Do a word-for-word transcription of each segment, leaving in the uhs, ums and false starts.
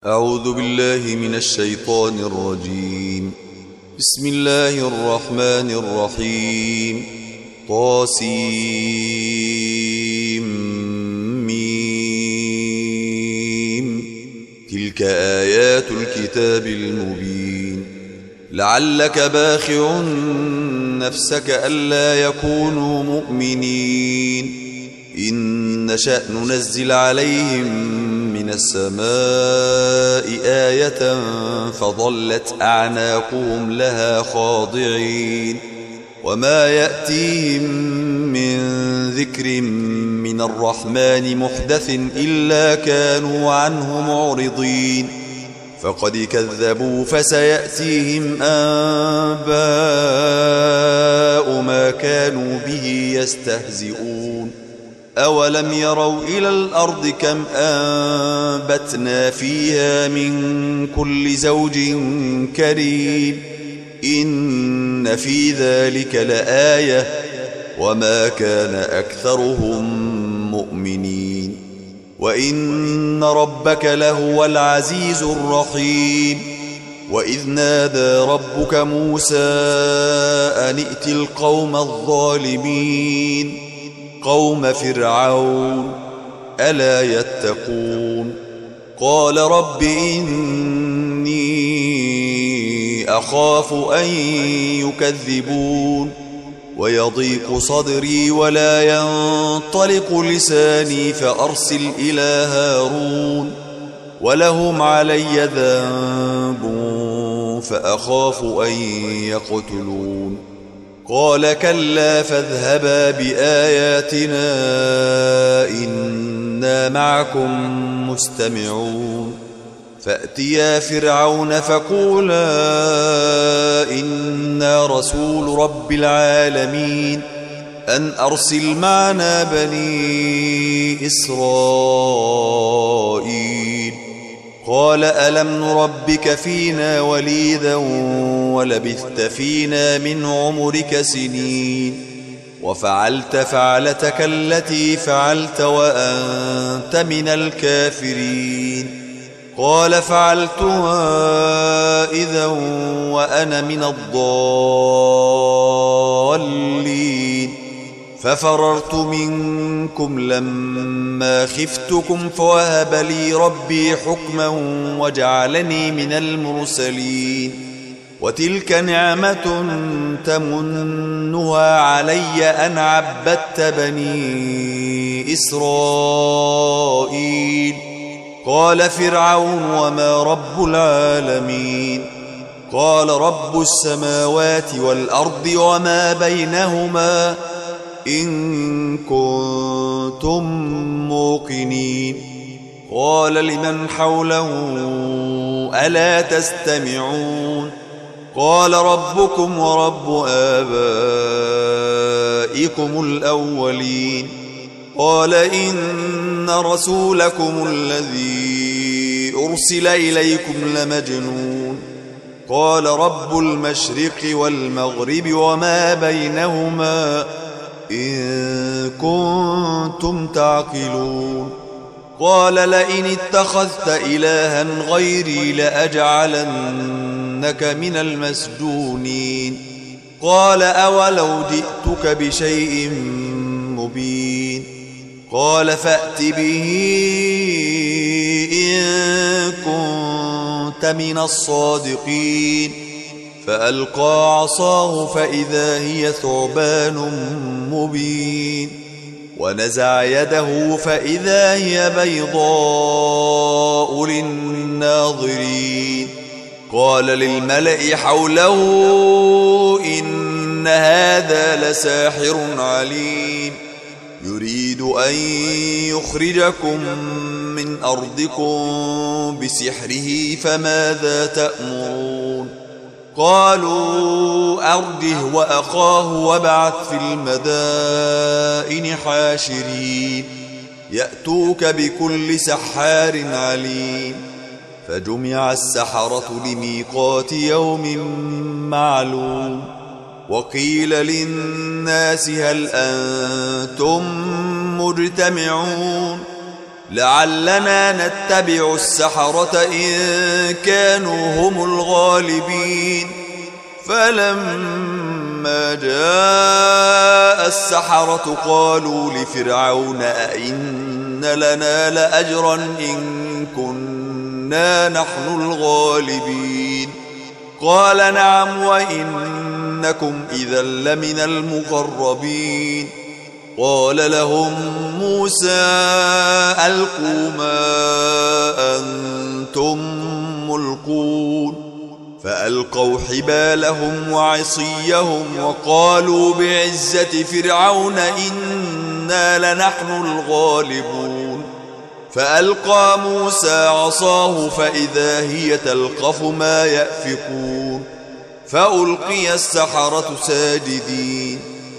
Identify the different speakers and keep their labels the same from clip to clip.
Speaker 1: أعوذ بالله من الشيطان الرجيم. بسم الله الرحمن الرحيم. طاسيم ميم. تلك آيات الكتاب المبين. لعلك باخع نفسك ألا يكونوا مؤمنين إن نشأ ننزل عليهم من السماء آية فظلت أعناقهم لها خاضعين وما يأتيهم من ذكر من الرحمن محدث إلا كانوا عنه معرضين فقد كذبوا فسيأتيهم أنباء ما كانوا به يستهزئون. أولم يروا إلى الأرض كم أنبتنا فيها من كل زوج كريم إن في ذلك لآية وما كان أكثرهم مؤمنين وإن ربك لهو العزيز الرحيم. وإذ نادى ربك موسى أن ائت القوم الظالمين قوم فرعون ألا يتقون. قال رب إني أخاف أن يكذبون ويضيق صدري ولا ينطلق لساني فأرسل إلى هارون ولهم علي ذنب فأخاف أن يقتلون. قال كلا فاذهبا بآياتنا إنا معكم مستمعون. فأتيا فرعون فقولا إنا رسول رب العالمين أن أرسل معنا بني إسرائيل. قال ألم نربك فينا وليدا ولبثت فينا من عمرك سنين وفعلت فعلتك التي فعلت وأنت من الكافرين. قال فعلتها إذا وأنا من الضالين ففررت منكم لما خفتكم فوهب لي ربي حكما وجعلني من المرسلين. وتلك نعمة تمنها علي أن عبدت بني إسرائيل. قال فرعون وما رب العالمين. قال رب السماوات والأرض وما بينهما إن كنتم موقنين. قال لمن حوله ألا تستمعون. قال ربكم ورب آبائكم الأولين. قال إن رسولكم الذي أرسل إليكم لمجنون. قال رب المشرق والمغرب وما بينهما إن كنتم تعقلون. قال لئن اتخذت إلها غيري لأجعلنك من المسجونين. قال أولو جئتك بشيء مبين. قال فأت به إن كنت من الصادقين. فألقى عصاه فإذا هي ثعبان مبين ونزع يده فإذا هي بيضاء للناظرين. قال للملأ حوله إن هذا لساحر عليم يريد أن يخرجكم من أرضكم بسحره فماذا تأمرون. قالوا أرجه وأخاه وابعث في المدائن حاشرين يأتوك بكل سحار عليم. فجمع السحرة لميقات يوم معلوم. وقيل للناس هل أنتم مجتمعون لعلنا نتبع السحرة إن كانوا هم الغالبين. فلما جاء السحرة قالوا لفرعون أئن لنا لأجرا إن كنا نحن الغالبين. قال نعم وإنكم إذا لمن المقربين. قال لهم موسى ألقوا ما أنتم ملقون. فألقوا حبالهم وعصيهم وقالوا بعزة فرعون إنا لنحن الغالبون. فألقى موسى عصاه فإذا هي تلقف ما يأفكون. فألقي السحرة ساجدين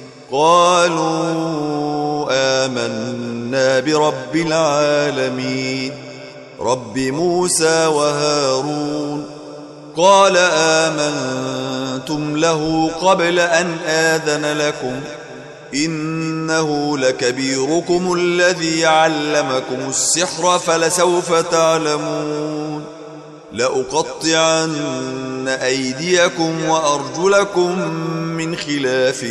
Speaker 1: قالوا آمنا برب العالمين رب موسى وهارون. قال آمنتم له قبل أن آذن لكم إنه لكبيركم الذي علمكم السحر فلسوف تعلمون. لأقطعن أيديكم وأرجلكم من خلاف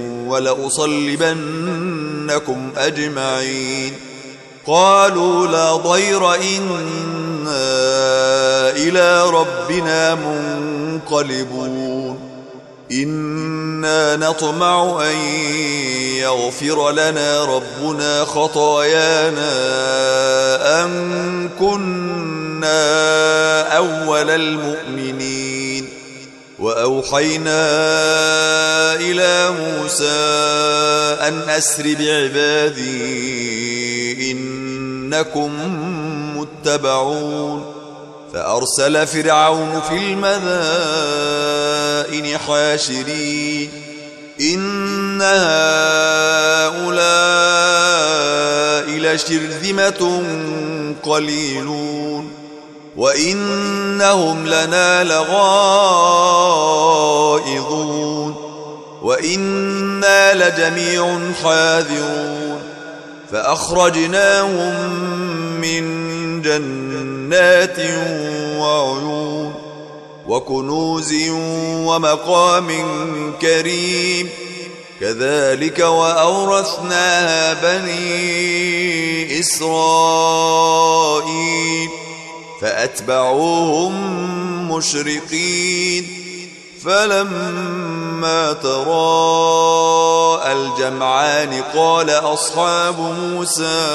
Speaker 1: ولأصلبنكم أجمعين. قالوا لا ضير إنا إلى ربنا منقلبون. إنا نطمع أن يغفر لنا ربنا خطايانا أن كنا أول المؤمنين. وأوحينا إلى موسى أن أسر بعبادي إنكم متبعون. فأرسل فرعون في المدائن حاشرين إن هؤلاء لشرذمة قليلون وإنهم لنا لغائظون وإنا لجميع حاذرون. فأخرجناهم من جنات وعيون وكنوز ومقام كريم. كذلك وأورثناها بني إسرائيل فأتبعوهم مشرقين. فلما تراءى الجمعان قال أصحاب موسى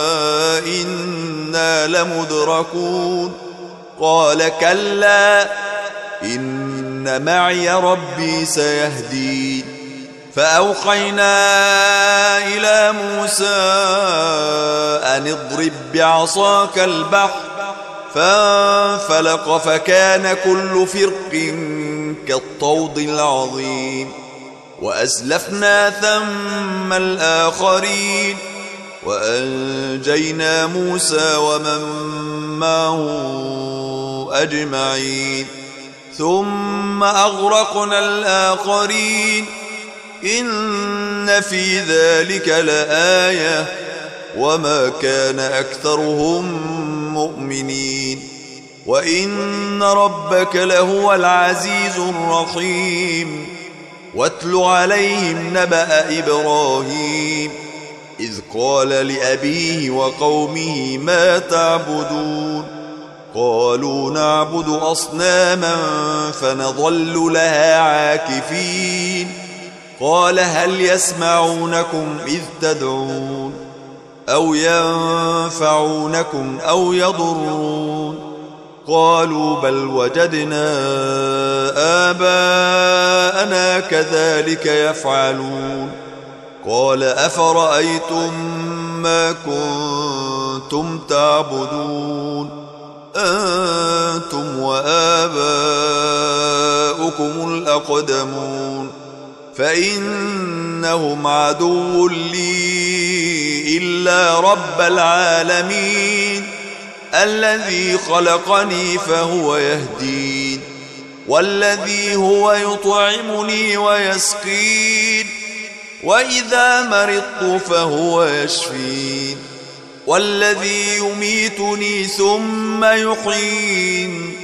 Speaker 1: إنا لمدركون. قال كلا إن معي ربي سيهدين. فأوحينا إلى موسى أن اضرب بعصاك البحر فانفلق فكان كل فرق كالطود العظيم. وأزلفنا ثم الآخرين وأنجينا موسى ومن معه أجمعين. ثم أغرقنا الآخرين إن في ذلك لآية وما كان أكثرهم مؤمنين وإن ربك لهو العزيز الرحيم. واتل عليهم نبأ إبراهيم إذ قال لأبيه وقومه ما تعبدون. قالوا نعبد أصناما فنظل لها عاكفين. قال هل يسمعونكم إذ تدعون أو ينفعونكم أو يضرون. قالوا بل وجدنا آباءنا كذلك يفعلون. قال أفرأيتم ما كنتم تعبدون أنتم وآباؤكم الأقدمون فإنهم عدو لي إلا رب العالمين الذي خلقني فهو يهدين والذي هو يطعمني ويسقين وإذا مرضت فهو يشفين والذي يميتني ثم يحيين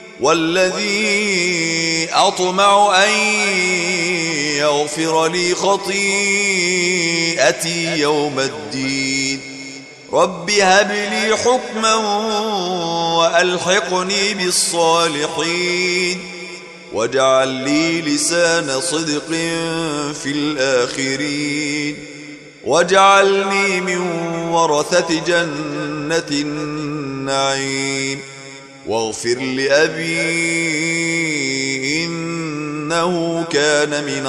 Speaker 1: والذي أطمع أن يغفر لي خطيئتي يوم الدين رب هب لي حكما وألحقني بالصالحين واجعل لي لسان صدق في الآخرين واجعلني من ورثة جنة النعيم واغفر لأبي إنه كان من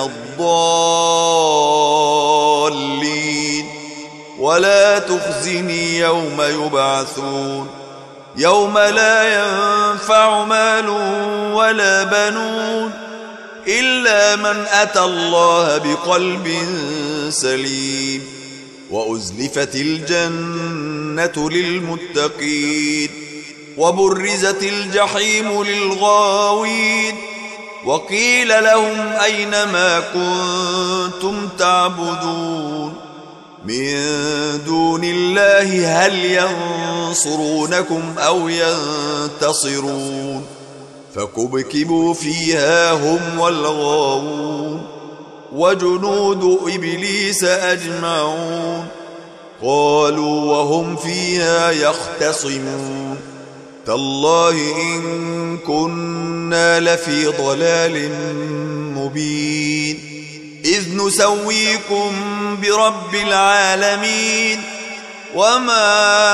Speaker 1: الضالين ولا تخزني يوم يبعثون يوم لا ينفع مال ولا بنون إلا من أتى الله بقلب سليم وأزلفت الجنة للمتقين وبرزت الجحيم للغاوين وقيل لهم أين ما كنتم تعبدون من دون الله هل ينصرونكم أو ينتصرون فكبكبوا فيها هم والغاوون وجنود إبليس أجمعون قالوا وهم فيها يختصمون تالله إن كنا لفي ضلال مبين إذ نسويكم برب العالمين وما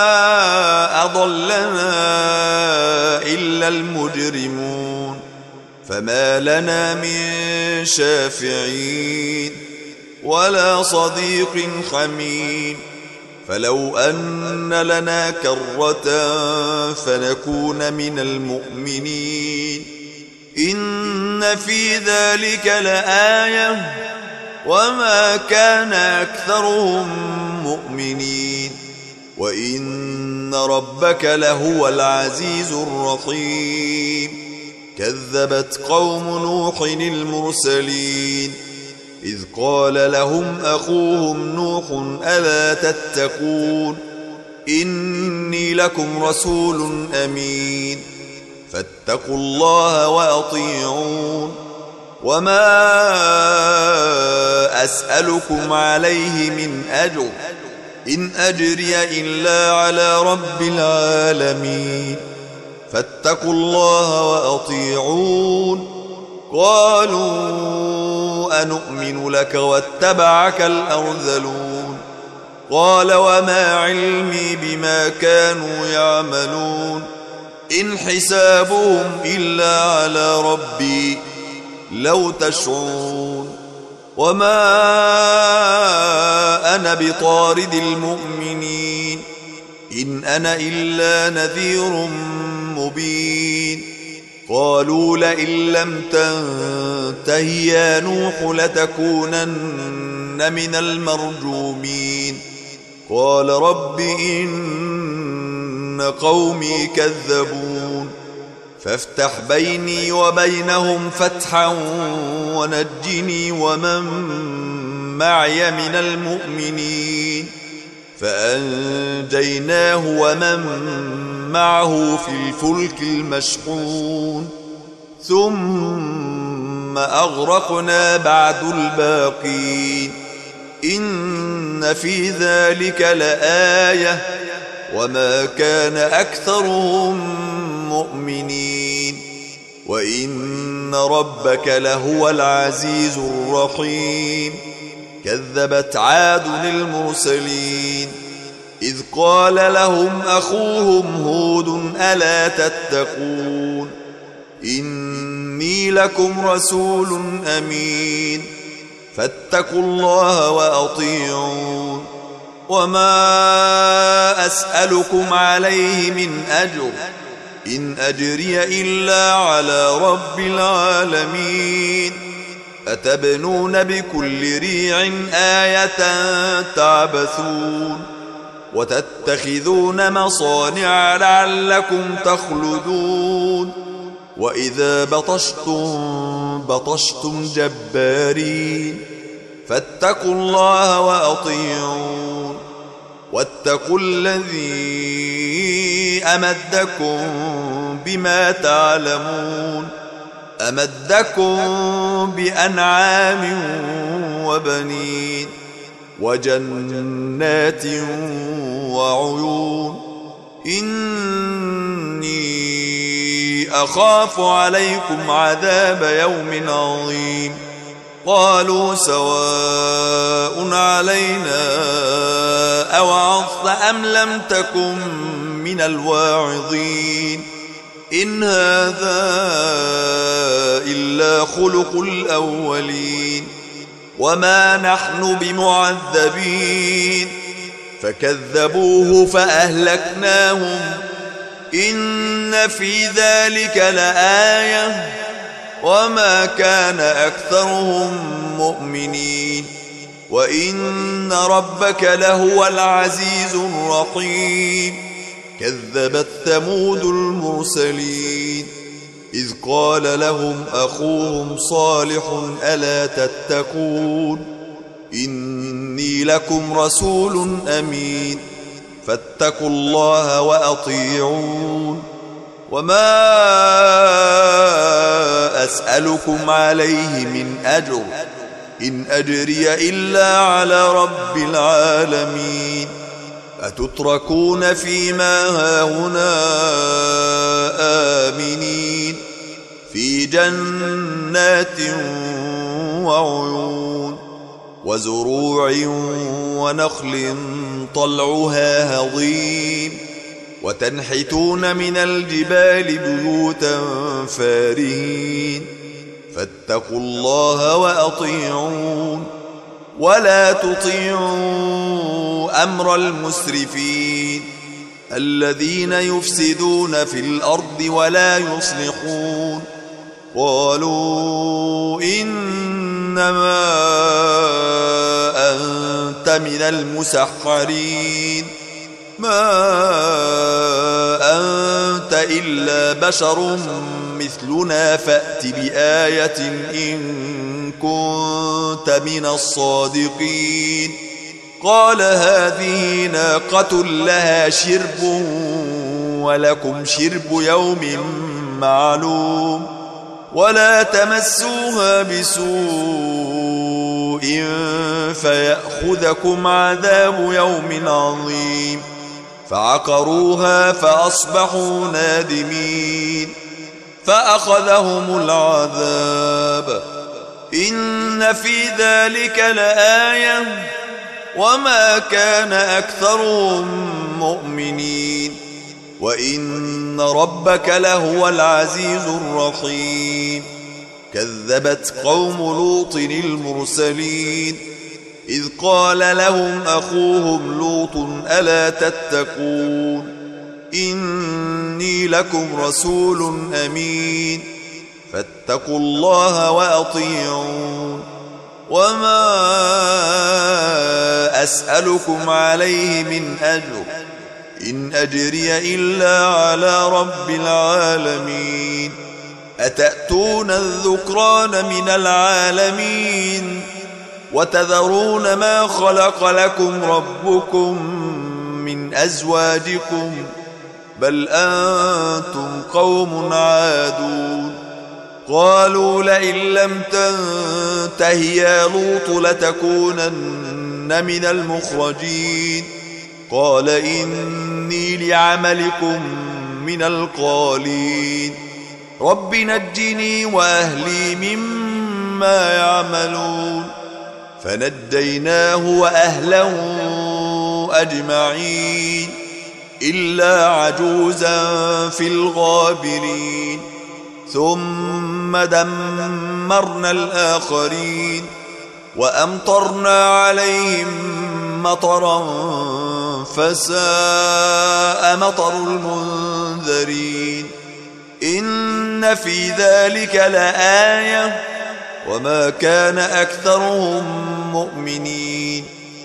Speaker 1: أضلنا إلا المجرمون فما لنا من شافعين ولا صديق حميم فلو أن لنا كرة فنكون من المؤمنين إن في ذلك لآية وما كان أكثرهم مؤمنين وإن ربك لهو العزيز الرحيم كذبت قوم نوح المرسلين إذ قال لهم أخوهم نوح ألا تتقون إني لكم رسول أمين فاتقوا الله وأطيعون وما أسألكم عليه من أجر إن أجري إلا على رب العالمين فاتقوا الله وأطيعون قالوا أنؤمن لك واتبعك الأرذلون قال وما علمي بما كانوا يعملون إن حسابهم إلا على ربي لو تشعرون وما أنا بطارد المؤمنين إن أنا إلا نذير مبين قالوا لئن لم تنته يا نوح لتكونن من المرجومين قال رب إن قومي كذبون فافتح بيني وبينهم فتحا ونجني ومن معي من المؤمنين فأنجيناه ومن معه في الفلك المشحون ثم أغرقنا بعد الباقين إن في ذلك لآية وما كان أكثرهم مؤمنين وإن ربك لهو العزيز الرحيم كذبت عاد المرسلين إذ قال لهم أخوهم هود ألا تتقون إني لكم رسول أمين فاتقوا الله وأطيعون وما أسألكم عليه من أجر إن أجري إلا على رب العالمين أتبنون بكل ريع آية تعبثون وتتخذون مصانع لعلكم تخلدون وإذا بطشتم بطشتم جبارين فاتقوا الله وأطيعون واتقوا الذي أمدكم بما تعلمون أمدكم بأنعام وبنين وجنات وعيون إني أخاف عليكم عذاب يوم عظيم قالوا سواء علينا أوعظت أم لم تكن من الواعظين إن هذا إلا خلق الأولين وما نحن بمعذبين فكذبوه فأهلكناهم إن في ذلك لآية وما كان أكثرهم مؤمنين وإن ربك لهو العزيز الرحيم كذبت ثمود المرسلين إذ قال لهم أخوهم صالح ألا تتقون إني لكم رسول أمين فاتقوا الله وأطيعون وما أسألكم عليه من أجر إن أجري إلا على رب العالمين أتتركون فيما هاهنا آمنين في جنات وعيون وزروع ونخل طلعها هضيم وتنحتون من الجبال بيوتا فارهين فاتقوا الله وأطيعون ولا تطيعوا أمر المسرفين الذين يفسدون في الأرض ولا يصلحون قالوا إنما أنت من المسحرين ما أنت إلا بشر مثلنا فأت بآية إن كنت من الصادقين قال هذه ناقة لها شرب ولكم شرب يوم معلوم ولا تمسوها بسوء فيأخذكم عذاب يوم عظيم فعقروها فأصبحوا نادمين فأخذهم العذاب إن في ذلك لآية وما كان أكثرهم مؤمنين وإن ربك لهو العزيز الرحيم كذبت قوم لوط المرسلين إذ قال لهم أخوهم لوط ألا تتقون إني لكم رسول أمين فاتقوا الله وأطيعون وما أسألكم عليه من أجر إن أجري إلا على رب العالمين أتأتون الذكران من العالمين وتذرون ما خلق لكم ربكم من أزواجكم بل أنتم قوم عادون قالوا لئن لم تنته يا لوط لتكونن من المخرجين قال إني لعملكم من القالين رب نجني وأهلي مما يعملون فنجيناه وأهله أجمعين إلا عجوزا في الغابرين ثم دمرنا الآخرين وأمطرنا عليهم مطرا فساء مطر المنذرين إن في ذلك لآية وما كان أكثرهم مؤمنين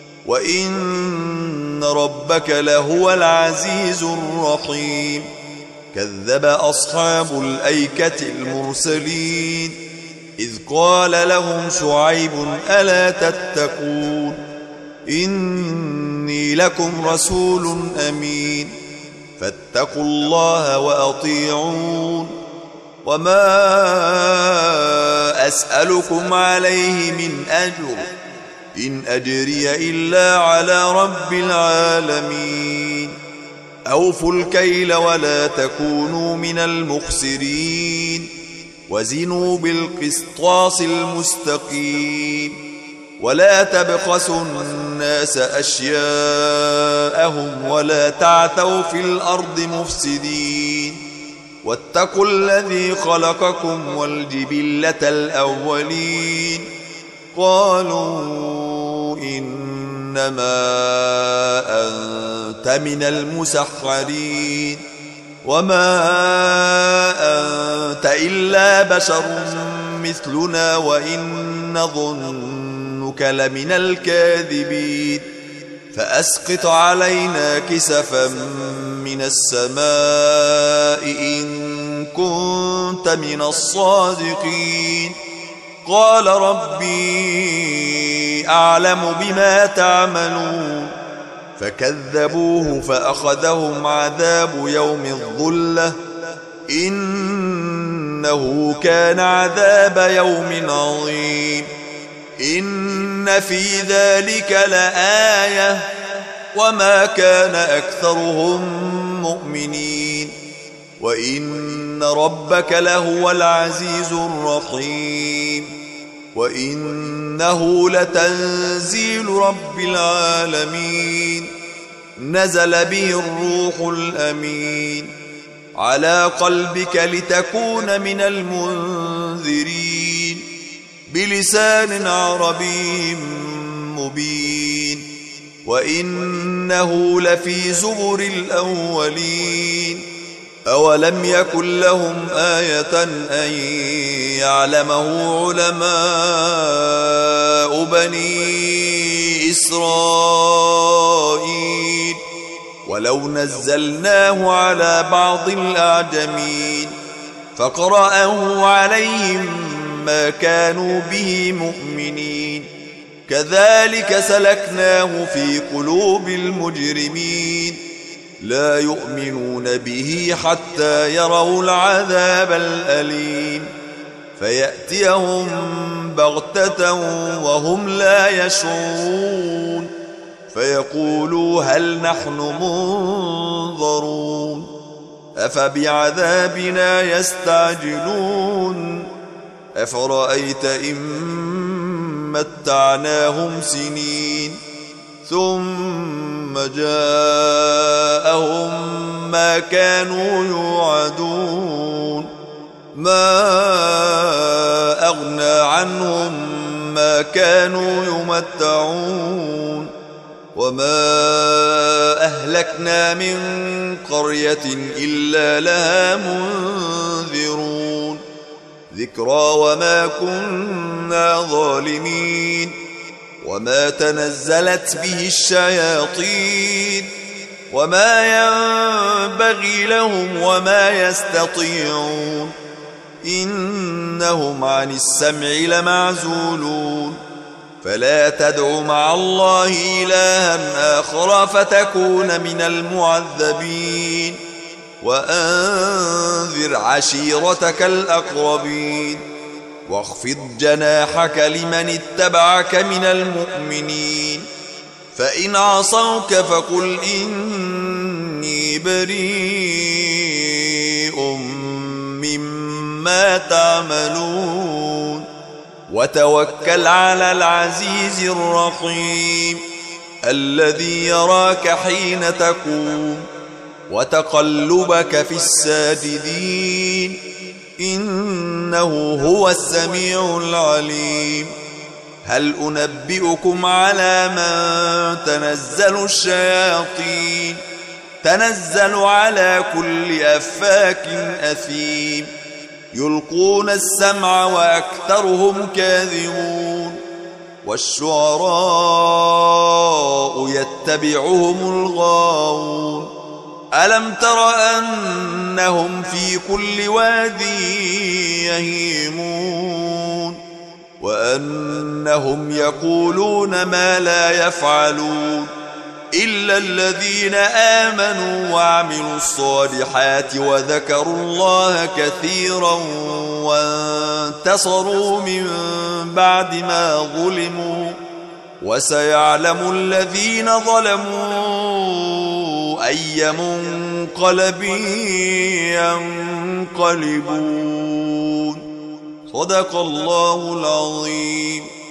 Speaker 1: وإن ربك لهو العزيز الرحيم كذب أصحاب الأيكة المرسلين إذ قال لهم شعيب ألا تتقون إن إني لكم رسول أمين فاتقوا الله وأطيعون وما أسألكم عليه من أجر إن أجري إلا على رب العالمين أوفوا الكيل ولا تكونوا من المخسرين وزنوا بالقسطاس المستقيم ولا تبخسوا الناس أشياءهم ولا تعثوا في الأرض مفسدين واتقوا الذي خلقكم والجبلة الأولين قالوا إنما أنت من المسحرين وما أنت إلا بشر مثلنا وإن نظنك لمن الكاذبين فأسقط علينا كسفا من السماء إن كنت من الصادقين قال ربي أعلم بما تعملون فكذبوه فأخذهم عذاب يوم الظلة إنه كان عذاب يوم عظيم إن في ذلك لآية وما كان أكثرهم مؤمنين وإن ربك لهو العزيز الرحيم وإنه لتنزيل رب العالمين نزل به الروح الأمين على قلبك لتكون من المنذرين بلسان عربي مبين وإنه لفي زبر الأولين أولم يكن لهم آية أن يعلمه علماء بني إسرائيل ولو نزلناه على بعض الأعجمين فقرأه عليهم ما كانوا به مؤمنين كذلك سلكناه في قلوب المجرمين لا يؤمنون به حتى يروا العذاب الأليم فيأتيهم بغتة وهم لا يشعرون فيقولوا هل نحن منظرون أفبعذابنا يستعجلون أفرأيت إن متعناهم سنين ثم جاءهم ما كانوا يوعدون ما أغنى عنهم ما كانوا يمتعون وما أهلكنا من قرية إلا لها منذرون ذكرى وما كنا ظالمين وما تنزلت به الشياطين وما ينبغي لهم وما يستطيعون إنهم عن السمع لمعزولون فلا تدع مع الله إلها آخر فتكون من المعذبين وأنذر عشيرتك الأقربين واخفض جناحك لمن اتبعك من المؤمنين فإن عصوك فقل إني بريء مما تعملون وتوكل على العزيز الرحيم الذي يراك حين تقوم وتقلبك في الساجدين إنه هو السميع العليم هل أنبئكم على من تنزل الشياطين تنزل على كل أفاك أثيم يلقون السمع وأكثرهم كاذبون والشعراء يتبعهم الغاوون ألم تر أنهم في كل واد يهيمون وأنهم يقولون ما لا يفعلون إلا الذين آمنوا وعملوا الصالحات وذكروا الله كثيرا وانتصروا من بعد ما ظلموا وسيعلم الذين ظلموا أي منقلب ينقلبون. صدق الله العظيم.